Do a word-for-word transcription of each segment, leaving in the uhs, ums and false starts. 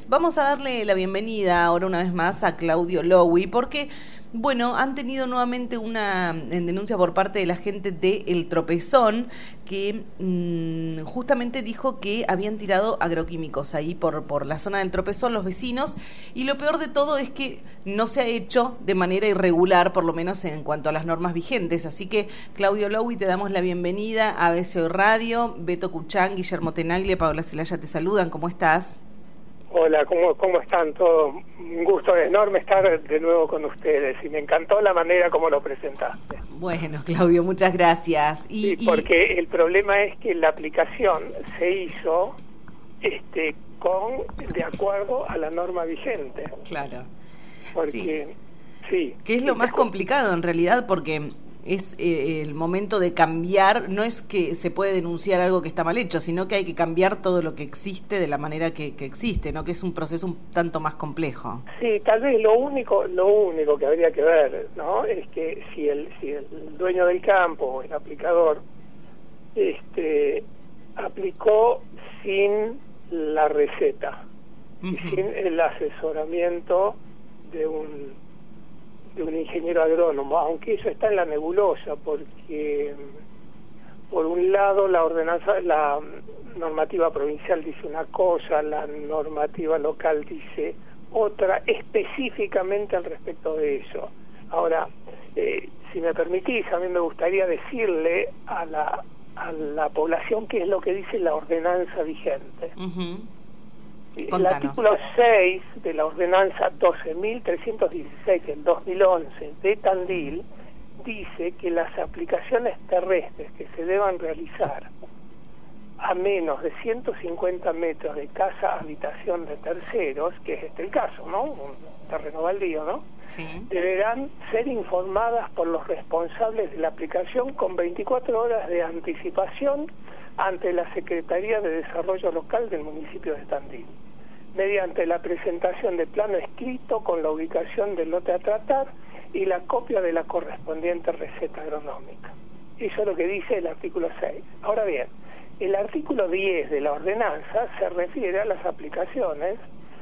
tardes. Vamos a darle la bienvenida ahora una vez más a Claudio Lowy, porque, bueno, han tenido nuevamente una denuncia por parte de la gente de El Tropezón, que mmm, justamente dijo que habían tirado agroquímicos ahí por, por la zona del Tropezón los vecinos, y lo peor de todo es que no se ha hecho de manera irregular, por lo menos en cuanto a las normas vigentes. Así que, Claudio Lowy, te damos la bienvenida a A B C Hoy Radio. Beto Cuchán, Guillermo Tenaglia, Paola Celaya te saludan. ¿Cómo estás? Hola, ¿cómo, cómo están todos? Un gusto enorme estar de nuevo con ustedes y me encantó la manera como lo presentaste. Bueno, Claudio, muchas gracias. Y, sí, porque y... el problema es que la aplicación se hizo este, con de acuerdo a la norma vigente. Claro. Porque, sí. sí que es lo más complicado en realidad, porque es eh, el momento de cambiar. No es que se puede denunciar algo que está mal hecho, sino que hay que cambiar todo lo que existe de la manera que, que existe, ¿no? Que es un proceso un tanto más complejo. Sí, tal vez lo único lo único que habría que ver, ¿no? Es que si el si el dueño del campo o el aplicador este aplicó sin la receta, uh-huh. y sin el asesoramiento de un de un ingeniero agrónomo, aunque eso está en la nebulosa, porque por un lado la ordenanza, la normativa provincial dice una cosa, la normativa local dice otra, específicamente al respecto de eso. Ahora, eh, si me permitís, a mí me gustaría decirle a la a la población qué es lo que dice la ordenanza vigente. Uh-huh. El artículo seis de la ordenanza doce mil trescientos dieciséis del dos mil once de Tandil dice que las aplicaciones terrestres que se deban realizar a menos de ciento cincuenta metros de casa habitación de terceros, que es este el caso, ¿no? Un terreno baldío, ¿no? Sí. Deberán ser informadas por los responsables de la aplicación con veinticuatro horas de anticipación ante la Secretaría de Desarrollo Local del municipio de Tandil, mediante la presentación de plano escrito con la ubicación del lote a tratar y la copia de la correspondiente receta agronómica. Eso es lo que dice el artículo seis. Ahora bien, el artículo diez de la ordenanza se refiere a las aplicaciones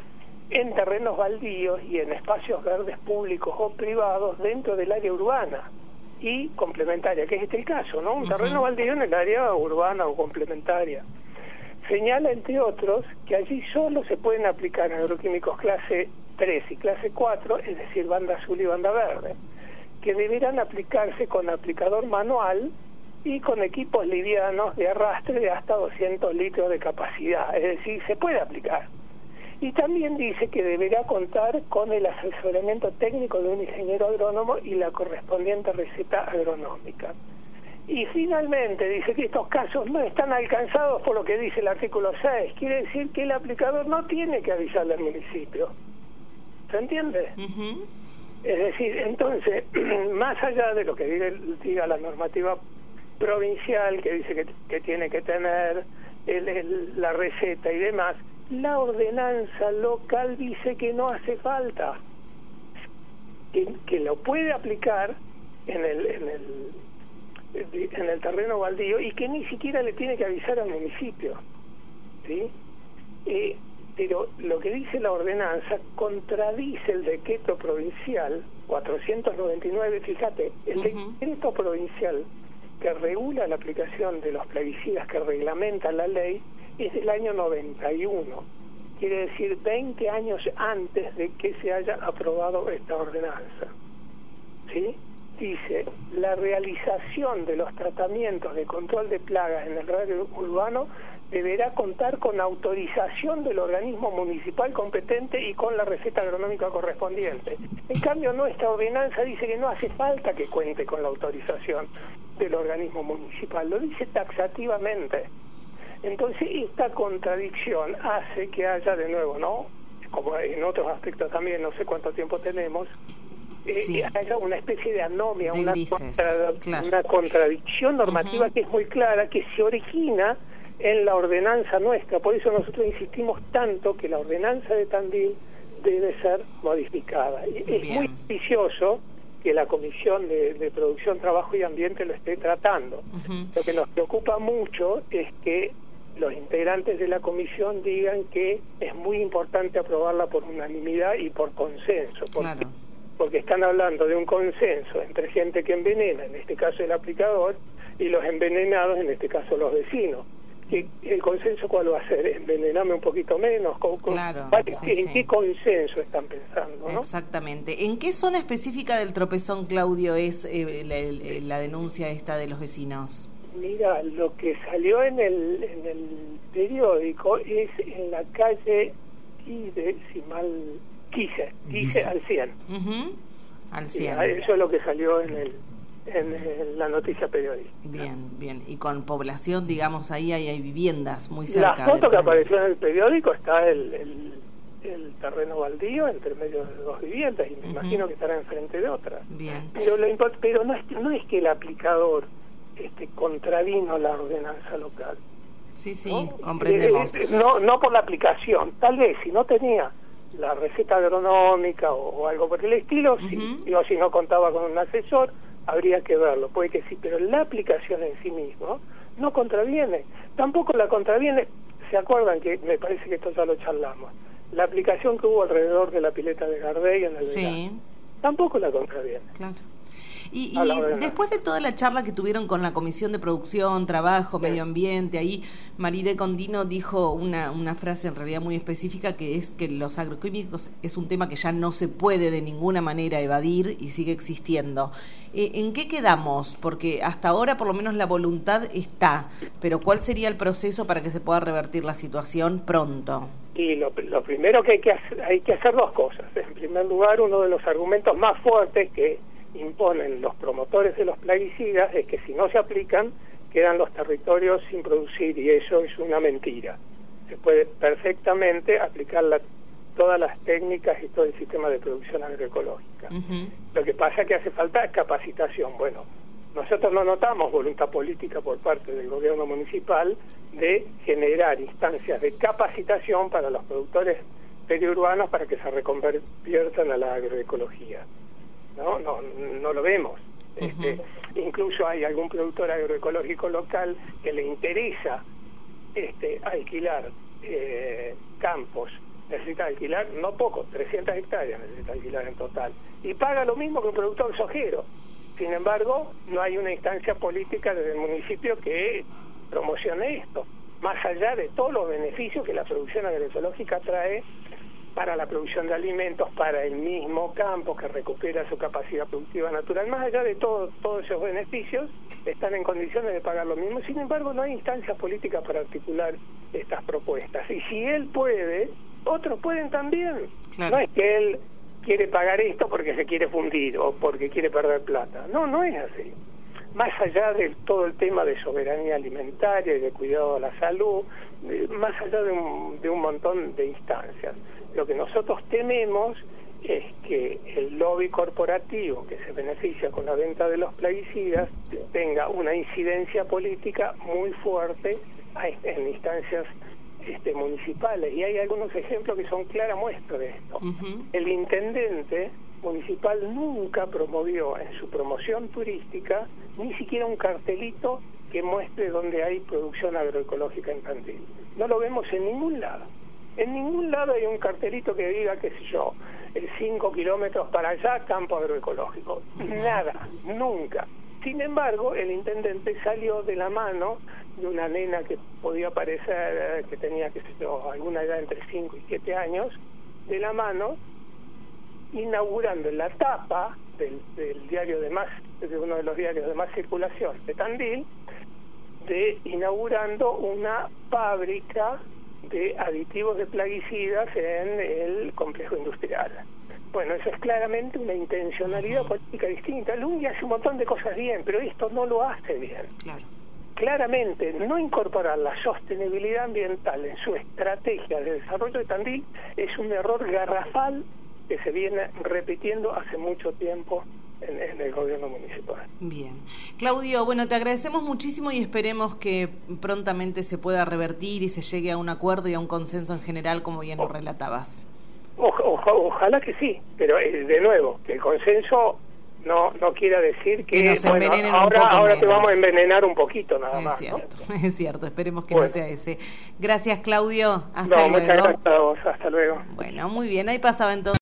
en terrenos baldíos y en espacios verdes públicos o privados dentro del área urbana y complementaria, que es este el caso, ¿no? Un terreno uh-huh. baldío en el área urbana o complementaria. Señala, entre otros, que allí solo se pueden aplicar agroquímicos clase tres y clase cuatro, es decir, banda azul y banda verde, que deberán aplicarse con aplicador manual y con equipos livianos de arrastre de hasta doscientos litros de capacidad, es decir, se puede aplicar. Y también dice que deberá contar con el asesoramiento técnico de un ingeniero agrónomo y la correspondiente receta agronómica. Y finalmente dice que estos casos no están alcanzados por lo que dice el artículo seis. Quiere decir que el aplicador no tiene que avisarle al municipio. ¿Se entiende? Uh-huh. Es decir, entonces, más allá de lo que diga, diga la normativa provincial, que dice que, que tiene que tener el, el, la receta y demás, la ordenanza local dice que no hace falta, que, que lo puede aplicar en el, en el en el terreno baldío y que ni siquiera le tiene que avisar al municipio, ¿sí? Eh, pero lo que dice la ordenanza contradice el decreto provincial cuatrocientos noventa y nueve. Fíjate, el uh-huh. decreto provincial que regula la aplicación de los plaguicidas, que reglamenta la ley, es del año noventa y uno, quiere decir veinte años antes de que se haya aprobado esta ordenanza, ¿sí? Dice, la realización de los tratamientos de control de plagas en el radio urbano deberá contar con autorización del organismo municipal competente y con la receta agronómica correspondiente. En cambio, nuestra ordenanza dice que no hace falta que cuente con la autorización del organismo municipal, lo dice taxativamente. Entonces, esta contradicción hace que haya de nuevo, ¿no? Como en otros aspectos también, no sé cuánto tiempo tenemos, eh, sí. haya una especie de anomia, de una, contra, claro. una contradicción normativa uh-huh. que es muy clara, que se origina en la ordenanza nuestra. Por eso nosotros insistimos tanto que la ordenanza de Tandil debe ser modificada. Y es Bien. muy ambicioso que la Comisión de, de Producción, Trabajo y Ambiente lo esté tratando. Uh-huh. Lo que nos preocupa mucho es que los integrantes de la comisión digan que es muy importante aprobarla por unanimidad y por consenso, porque, claro. porque están hablando de un consenso entre gente que envenena, en este caso el aplicador, y los envenenados, en este caso los vecinos. ¿Y el consenso cuál va a ser? ¿Envenenarme un poquito menos? ¿Con, con, claro, ¿En sí, qué sí. consenso están pensando? ¿no? Exactamente. ¿En qué zona específica del Tropezón, Claudio, es eh, la, la denuncia esta de los vecinos? Mira, lo que salió en el, en el periódico es en la calle Quise, si mal Quise, Quise al cien. Uh-huh. Al cien. Sí, eso es lo que salió en el en, en la noticia periodística. Bien, bien. Y con población, digamos, ahí hay, hay viviendas muy cerca. La foto que apareció en el periódico está el, el, el terreno baldío entre medio de dos viviendas y me uh-huh. imagino que estará enfrente de otras. Bien. Pero, lo import- pero no, es, no es que el aplicador este, contravino la ordenanza local. Sí, sí, ¿no? comprendemos. Eh, no, no por la aplicación. Tal vez si no tenía la receta agronómica o, o algo por el estilo, uh-huh. si, digo, si no contaba con un asesor, habría que verlo, puede que sí, pero la aplicación en sí mismo no contraviene, tampoco la contraviene, ¿se acuerdan que me parece que esto ya lo charlamos? La aplicación que hubo alrededor de la pileta de Gardey en el sí. verano, tampoco la contraviene. Claro. Y, y después de toda la charla que tuvieron con la Comisión de Producción, Trabajo, sí. Medio Ambiente, ahí Maride Condino dijo una, una frase en realidad muy específica, que es que los agroquímicos es un tema que ya no se puede de ninguna manera evadir y sigue existiendo. Eh, ¿En qué quedamos? Porque hasta ahora por lo menos la voluntad está, pero ¿cuál sería el proceso para que se pueda revertir la situación pronto? Y lo, lo primero que hay que hacer, hay que hacer dos cosas. En primer lugar, uno de los argumentos más fuertes que imponen los promotores de los plaguicidas es que si no se aplican quedan los territorios sin producir, y eso es una mentira. Se puede perfectamente aplicar la, todas las técnicas y todo el sistema de producción agroecológica. Uh-huh. Lo que pasa es que hace falta capacitación. Bueno, nosotros no notamos voluntad política por parte del gobierno municipal de generar instancias de capacitación para los productores periurbanos para que se reconviertan a la agroecología. No, no, no lo vemos. Uh-huh. Este, incluso hay algún productor agroecológico local que le interesa este, alquilar eh, campos, necesita alquilar, no poco, trescientas hectáreas necesita alquilar en total, y paga lo mismo que un productor sojero. Sin embargo, no hay una instancia política desde el municipio que promocione esto, más allá de todos los beneficios que la producción agroecológica trae para la producción de alimentos, para el mismo campo que recupera su capacidad productiva natural. Más allá de todo, todos esos beneficios, están en condiciones de pagar lo mismo. Sin embargo, no hay instancias políticas para articular estas propuestas. Y si él puede, otros pueden también. Claro. No es que él quiere pagar esto porque se quiere fundir o porque quiere perder plata. No, no es así. Más allá de todo el tema de soberanía alimentaria y de cuidado de la salud, de, más allá de un, de un montón de instancias. Lo que nosotros tememos es que el lobby corporativo que se beneficia con la venta de los plaguicidas tenga una incidencia política muy fuerte en instancias este, municipales. Y hay algunos ejemplos que son clara muestra de esto. Uh-huh. El intendente municipal nunca promovió en su promoción turística ni siquiera un cartelito que muestre dónde hay producción agroecológica en Tandil. No lo vemos en ningún lado. En ningún lado hay un cartelito que diga, qué sé yo, cinco kilómetros para allá, campo agroecológico. Nada, nunca. Sin embargo, el intendente salió de la mano de una nena que podía parecer que tenía, qué sé yo, alguna edad entre cinco y siete años, de la mano, inaugurando en la tapa del, del diario de más, de uno de los diarios de más circulación de Tandil, de inaugurando una fábrica de aditivos de plaguicidas en el complejo industrial. Bueno, eso es claramente una intencionalidad política distinta. El U N I hace un montón de cosas bien, pero esto no lo hace bien. Claro. Claramente, no incorporar la sostenibilidad ambiental en su estrategia de desarrollo de Tandil es un error garrafal que se viene repitiendo hace mucho tiempo en, en el gobierno municipal. Bien. Claudio, bueno, te agradecemos muchísimo y esperemos que prontamente se pueda revertir y se llegue a un acuerdo y a un consenso en general, como bien lo relatabas. O, o, ojalá que sí, pero eh, de nuevo, que el consenso no no quiera decir que, que nos bueno, envenenen ahora, un poco ahora te menos. vamos a envenenar un poquito nada es más. Cierto, ¿no? es cierto, esperemos que bueno. no sea ese. Gracias, Claudio, hasta no, luego. Muchas gracias a vos, hasta luego. Bueno, muy bien, ahí pasaba entonces.